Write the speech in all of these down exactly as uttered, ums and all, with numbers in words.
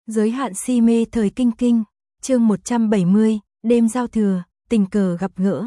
Giới hạn si mê thời kinh kinh, chương một trăm bảy mươi, đêm giao thừa, tình cờ gặp gỡ.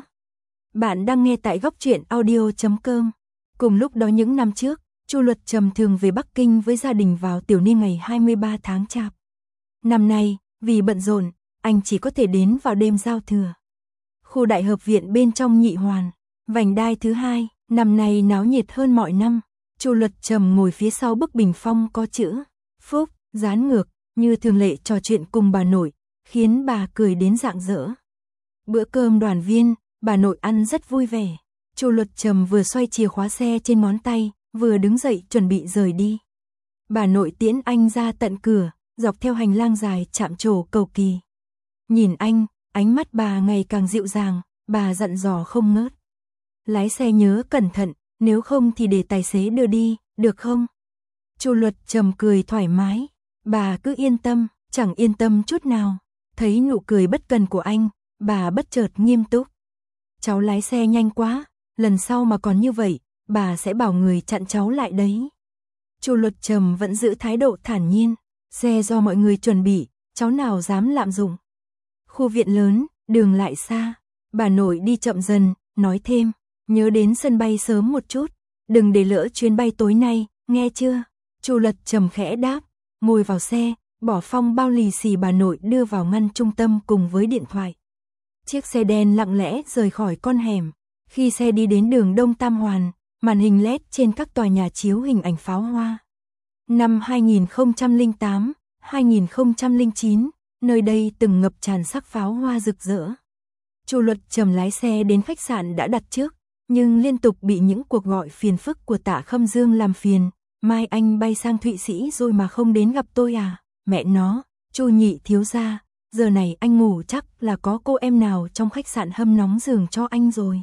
Bạn đang nghe tại góc truyện audio chấm com. Cùng lúc đó những năm trước, Chu Luật Trầm thường về Bắc Kinh với gia đình vào tiểu niên ngày hai mươi ba tháng Chạp. Năm nay, vì bận rộn, anh chỉ có thể đến vào đêm giao thừa. Khu đại hợp viện bên trong Nhị Hoàn, vành đai thứ hai, năm nay náo nhiệt hơn mọi năm. Chu Luật Trầm ngồi phía sau bức bình phong có chữ Phúc dán ngược, như thường lệ trò chuyện cùng bà nội, khiến bà cười đến rạng rỡ. Bữa cơm đoàn viên, bà nội ăn rất vui vẻ. Chu Luật Trầm vừa xoay chìa khóa xe trên ngón tay, vừa đứng dậy chuẩn bị rời đi. Bà nội tiễn anh ra tận cửa, dọc theo hành lang dài chạm trổ cầu kỳ. Nhìn anh, ánh mắt bà ngày càng dịu dàng, bà dặn dò không ngớt. Lái xe nhớ cẩn thận, nếu không thì để tài xế đưa đi, được không? Chu Luật Trầm cười thoải mái. Bà cứ yên tâm, chẳng yên tâm chút nào. Thấy nụ cười bất cần của anh, bà bất chợt nghiêm túc. Cháu lái xe nhanh quá, lần sau mà còn như vậy, bà sẽ bảo người chặn cháu lại đấy. Chu Luật Trầm vẫn giữ thái độ thản nhiên. Xe do mọi người chuẩn bị, cháu nào dám lạm dụng. Khu viện lớn, đường lại xa. Bà nội đi chậm dần, nói thêm. Nhớ đến sân bay sớm một chút, đừng để lỡ chuyến bay tối nay, nghe chưa? Chu Luật Trầm khẽ đáp, ngồi vào xe, bỏ phong bao lì xì bà nội đưa vào ngăn trung tâm cùng với điện thoại. Chiếc xe đen lặng lẽ rời khỏi con hẻm. Khi xe đi đến đường Đông Tam Hoàn, màn hình led trên các tòa nhà chiếu hình ảnh pháo hoa. Năm hai nghìn không trăm lẻ tám, hai nghìn không trăm lẻ chín, nơi đây từng ngập tràn sắc pháo hoa rực rỡ. Chu Luật Trầm lái xe đến khách sạn đã đặt trước, nhưng liên tục bị những cuộc gọi phiền phức của Tạ Khâm Dương làm phiền. Mai anh bay sang Thụy Sĩ rồi mà không đến gặp tôi à? Mẹ nó, Chu nhị thiếu gia, giờ này anh ngủ chắc là có cô em nào trong khách sạn hâm nóng giường cho anh rồi.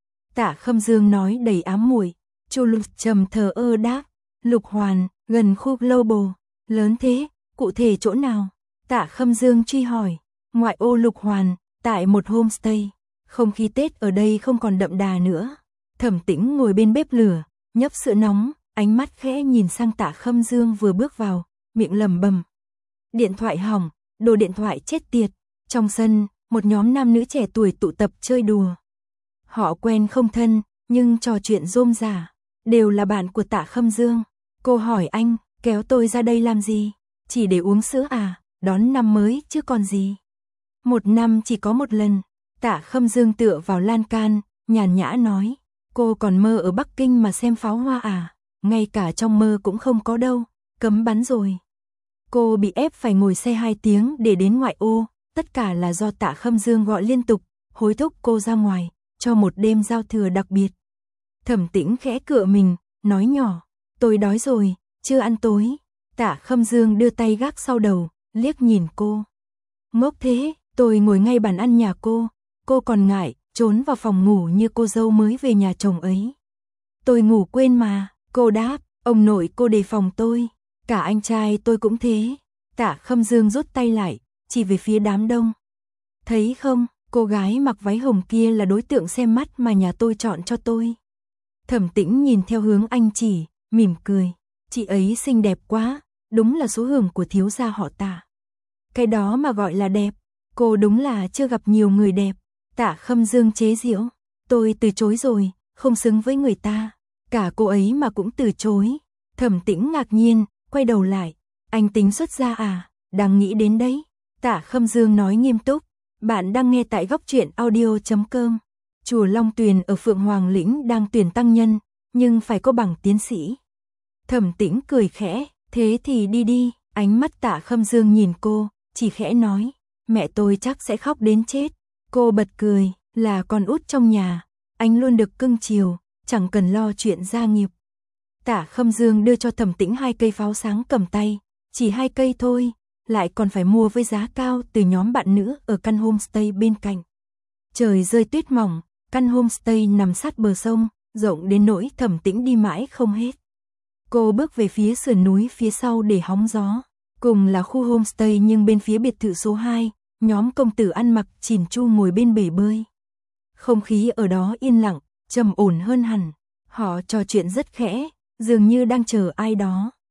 Tạ Khâm Dương nói đầy ám muội. Chu Luật Trầm thờ ơ đáp, Lục Hoàn, gần khu Global. Lớn thế, cụ thể chỗ nào? Tạ Khâm Dương truy hỏi. Ngoại ô Lục Hoàn, tại một homestay. Không khí Tết ở đây không còn đậm đà nữa. Thẩm Tĩnh ngồi bên bếp lửa, nhấp sữa nóng, ánh mắt khẽ nhìn sang Tạ Khâm Dương vừa bước vào, miệng lẩm bẩm. Điện thoại hỏng, đồ điện thoại chết tiệt. Trong sân, một nhóm nam nữ trẻ tuổi tụ tập chơi đùa. Họ quen không thân, nhưng trò chuyện rôm rả, đều là bạn của Tạ Khâm Dương. Cô hỏi anh, kéo tôi ra đây làm gì? Chỉ để uống sữa à, đón năm mới chứ còn gì. Một năm chỉ có một lần. Tạ Khâm Dương tựa vào lan can, nhàn nhã nói. Cô còn mơ ở Bắc Kinh mà xem pháo hoa à? Ngay cả trong mơ cũng không có đâu, cấm bắn rồi. Cô bị ép phải ngồi xe hai tiếng để đến ngoại ô, tất cả là do Tạ Khâm Dương gọi liên tục, hối thúc cô ra ngoài, cho một đêm giao thừa đặc biệt. Thẩm Tĩnh khẽ cựa mình, nói nhỏ, tôi đói rồi, chưa ăn tối. Tạ Khâm Dương đưa tay gác sau đầu, liếc nhìn cô. Ngốc thế, tôi ngồi ngay bàn ăn nhà cô, cô còn ngại, trốn vào phòng ngủ như cô dâu mới về nhà chồng ấy. Tôi ngủ quên mà, cô đáp, ông nội cô đề phòng tôi, cả anh trai tôi cũng thế. Tạ Khâm Dương rút tay lại, chỉ về phía đám đông. Thấy không, cô gái mặc váy hồng kia là đối tượng xem mắt mà nhà tôi chọn cho tôi. Thẩm Tĩnh nhìn theo hướng anh chỉ, mỉm cười, chị ấy xinh đẹp quá, đúng là số hưởng của thiếu gia họ Tạ. Cái đó mà gọi là đẹp, cô đúng là chưa gặp nhiều người đẹp. Tạ Khâm Dương chế giễu, tôi từ chối rồi, không xứng với người ta. Cả cô ấy mà cũng từ chối. Thẩm Tĩnh ngạc nhiên, quay đầu lại, anh tính xuất gia à, đang nghĩ đến đấy. Tạ Khâm Dương nói nghiêm túc, bạn đang nghe tại góc truyện audio chấm com. Chùa Long Tuyền ở Phượng Hoàng Lĩnh đang tuyển tăng nhân, nhưng phải có bằng tiến sĩ. Thẩm Tĩnh cười khẽ, thế thì đi đi. Ánh mắt Tạ Khâm Dương nhìn cô, chỉ khẽ nói, mẹ tôi chắc sẽ khóc đến chết. Cô bật cười, là con út trong nhà, anh luôn được cưng chiều, chẳng cần lo chuyện gia nghiệp. Tạ Khâm Dương đưa cho Thẩm Tĩnh hai cây pháo sáng cầm tay, chỉ hai cây thôi, lại còn phải mua với giá cao từ nhóm bạn nữ ở căn homestay bên cạnh. Trời rơi tuyết mỏng, căn homestay nằm sát bờ sông, rộng đến nỗi Thẩm Tĩnh đi mãi không hết. Cô bước về phía sườn núi phía sau để hóng gió, cùng là khu homestay nhưng bên phía biệt thự số hai, nhóm công tử ăn mặc chỉn chu ngồi bên bể bơi. Không khí ở đó yên lặng, trầm ổn hơn hẳn, họ trò chuyện rất khẽ, dường như đang chờ ai đó.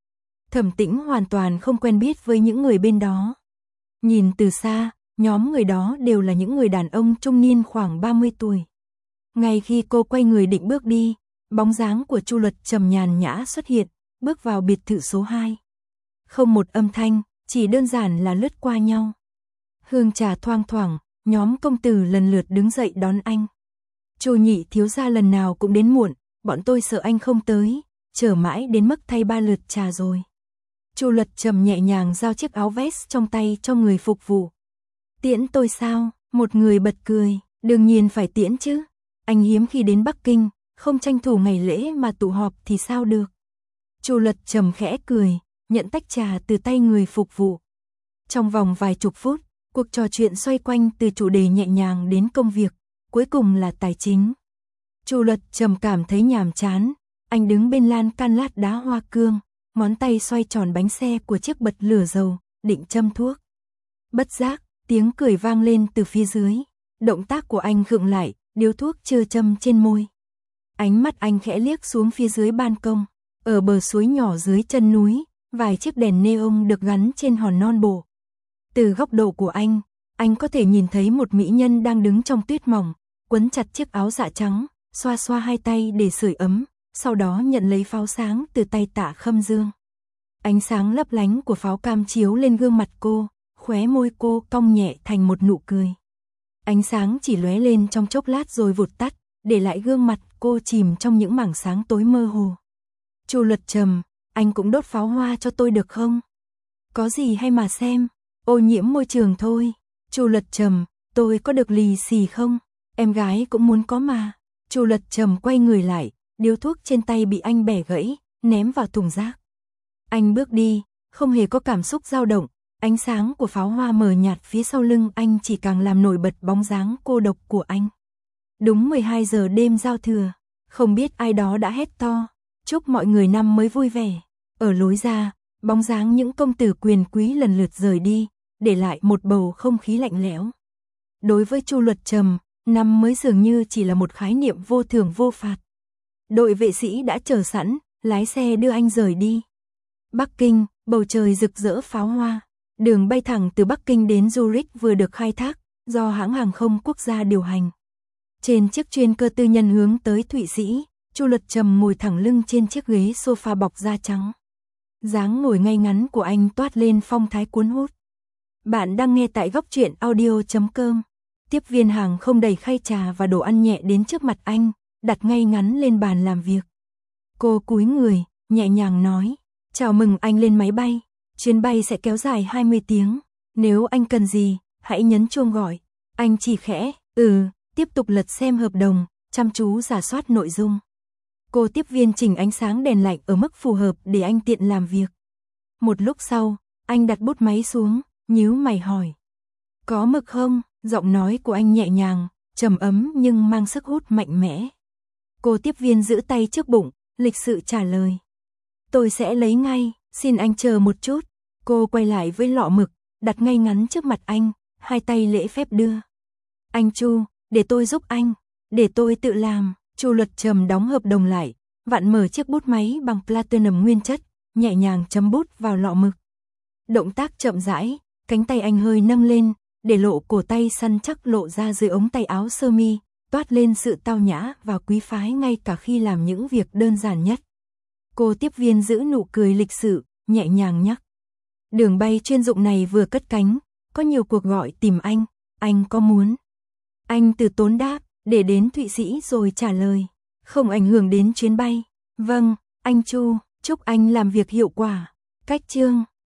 Thẩm Tĩnh hoàn toàn không quen biết với những người bên đó. Nhìn từ xa, nhóm người đó đều là những người đàn ông trung niên khoảng ba mươi tuổi. Ngay khi cô quay người định bước đi, bóng dáng của Chu Luật Trầm nhàn nhã xuất hiện, bước vào biệt thự số hai. Không một âm thanh, chỉ đơn giản là lướt qua nhau. Hương trà thoang thoảng, nhóm công tử lần lượt đứng dậy đón anh. Chu Nhị thiếu gia lần nào cũng đến muộn, bọn tôi sợ anh không tới, chờ mãi đến mức thay ba lượt trà rồi. Chu Luật Trầm nhẹ nhàng giao chiếc áo vest trong tay cho người phục vụ. Tiễn tôi sao? Một người bật cười, đương nhiên phải tiễn chứ. Anh hiếm khi đến Bắc Kinh, không tranh thủ ngày lễ mà tụ họp thì sao được. Chu Luật Trầm khẽ cười, nhận tách trà từ tay người phục vụ. Trong vòng vài chục phút, cuộc trò chuyện xoay quanh từ chủ đề nhẹ nhàng đến công việc, cuối cùng là tài chính. Chu Luật Trầm cảm thấy nhàm chán, anh đứng bên lan can lát đá hoa cương, ngón tay xoay tròn bánh xe của chiếc bật lửa dầu, định châm thuốc. Bất giác, tiếng cười vang lên từ phía dưới. Động tác của anh khựng lại, điếu thuốc chưa châm trên môi. Ánh mắt anh khẽ liếc xuống phía dưới ban công. Ở bờ suối nhỏ dưới chân núi, vài chiếc đèn neon được gắn trên hòn non bộ. Từ góc độ của anh, anh có thể nhìn thấy một mỹ nhân đang đứng trong tuyết mỏng, quấn chặt chiếc áo dạ trắng, xoa xoa hai tay để sưởi ấm, sau đó nhận lấy pháo sáng từ tay Tạ Khâm Dương. Ánh sáng lấp lánh của pháo cam chiếu lên gương mặt cô, khóe môi cô cong nhẹ thành một nụ cười. Ánh sáng chỉ lóe lên trong chốc lát rồi vụt tắt, để lại gương mặt cô chìm trong những mảng sáng tối mơ hồ. Chu Luật Trầm, anh cũng đốt pháo hoa cho tôi được không? Có gì hay mà xem, ô nhiễm môi trường thôi. Chu Luật Trầm, tôi có được lì xì không? Em gái cũng muốn có mà. Chu Luật Trầm quay người lại, điếu thuốc trên tay bị anh bẻ gãy, ném vào thùng rác. Anh bước đi, không hề có cảm xúc dao động, ánh sáng của pháo hoa mờ nhạt phía sau lưng anh chỉ càng làm nổi bật bóng dáng cô độc của anh. Đúng mười hai giờ đêm giao thừa, không biết ai đó đã hét to, chúc mọi người năm mới vui vẻ. Ở lối ra, bóng dáng những công tử quyền quý lần lượt rời đi, để lại một bầu không khí lạnh lẽo. Đối với Chu Luật Trầm, năm mới dường như chỉ là một khái niệm vô thưởng vô phạt. Đội vệ sĩ đã chờ sẵn, lái xe đưa anh rời đi. Bắc Kinh, bầu trời rực rỡ pháo hoa. Đường bay thẳng từ Bắc Kinh đến Zurich vừa được khai thác, do hãng hàng không quốc gia điều hành. Trên chiếc chuyên cơ tư nhân hướng tới Thụy Sĩ, Chu Luật Trầm ngồi thẳng lưng trên chiếc ghế sofa bọc da trắng. Dáng ngồi ngay ngắn của anh toát lên phong thái cuốn hút. Bạn đang nghe tại góc truyện audio chấm com. Tiếp viên hàng không đẩy khay trà và đồ ăn nhẹ đến trước mặt anh, đặt ngay ngắn lên bàn làm việc. Cô cúi người, nhẹ nhàng nói, chào mừng anh lên máy bay. Chuyến bay sẽ kéo dài hai mươi tiếng. Nếu anh cần gì, hãy nhấn chuông gọi. Anh chỉ khẽ, ừ, tiếp tục lật xem hợp đồng, chăm chú rà soát nội dung. Cô tiếp viên chỉnh ánh sáng đèn lạnh ở mức phù hợp để anh tiện làm việc. Một lúc sau, anh đặt bút máy xuống, nhíu mày hỏi. Có mực không? Giọng nói của anh nhẹ nhàng, trầm ấm nhưng mang sức hút mạnh mẽ. Cô tiếp viên giữ tay trước bụng, lịch sự trả lời. Tôi sẽ lấy ngay, xin anh chờ một chút. Cô quay lại với lọ mực, đặt ngay ngắn trước mặt anh, hai tay lễ phép đưa. Anh Chu, để tôi giúp anh, để tôi tự làm. Chu Luật Trầm đóng hợp đồng lại, vặn mở chiếc bút máy bằng platinum nguyên chất, nhẹ nhàng chấm bút vào lọ mực. Động tác chậm rãi, cánh tay anh hơi nâng lên, để lộ cổ tay săn chắc lộ ra dưới ống tay áo sơ mi, toát lên sự tao nhã và quý phái ngay cả khi làm những việc đơn giản nhất. Cô tiếp viên giữ nụ cười lịch sự, nhẹ nhàng nhắc. Đường bay chuyên dụng này vừa cất cánh, có nhiều cuộc gọi tìm anh, anh có muốn? Anh từ tốn đáp, để đến Thụy Sĩ rồi trả lời. Không ảnh hưởng đến chuyến bay. Vâng, anh Chu, chúc anh làm việc hiệu quả. Cách chương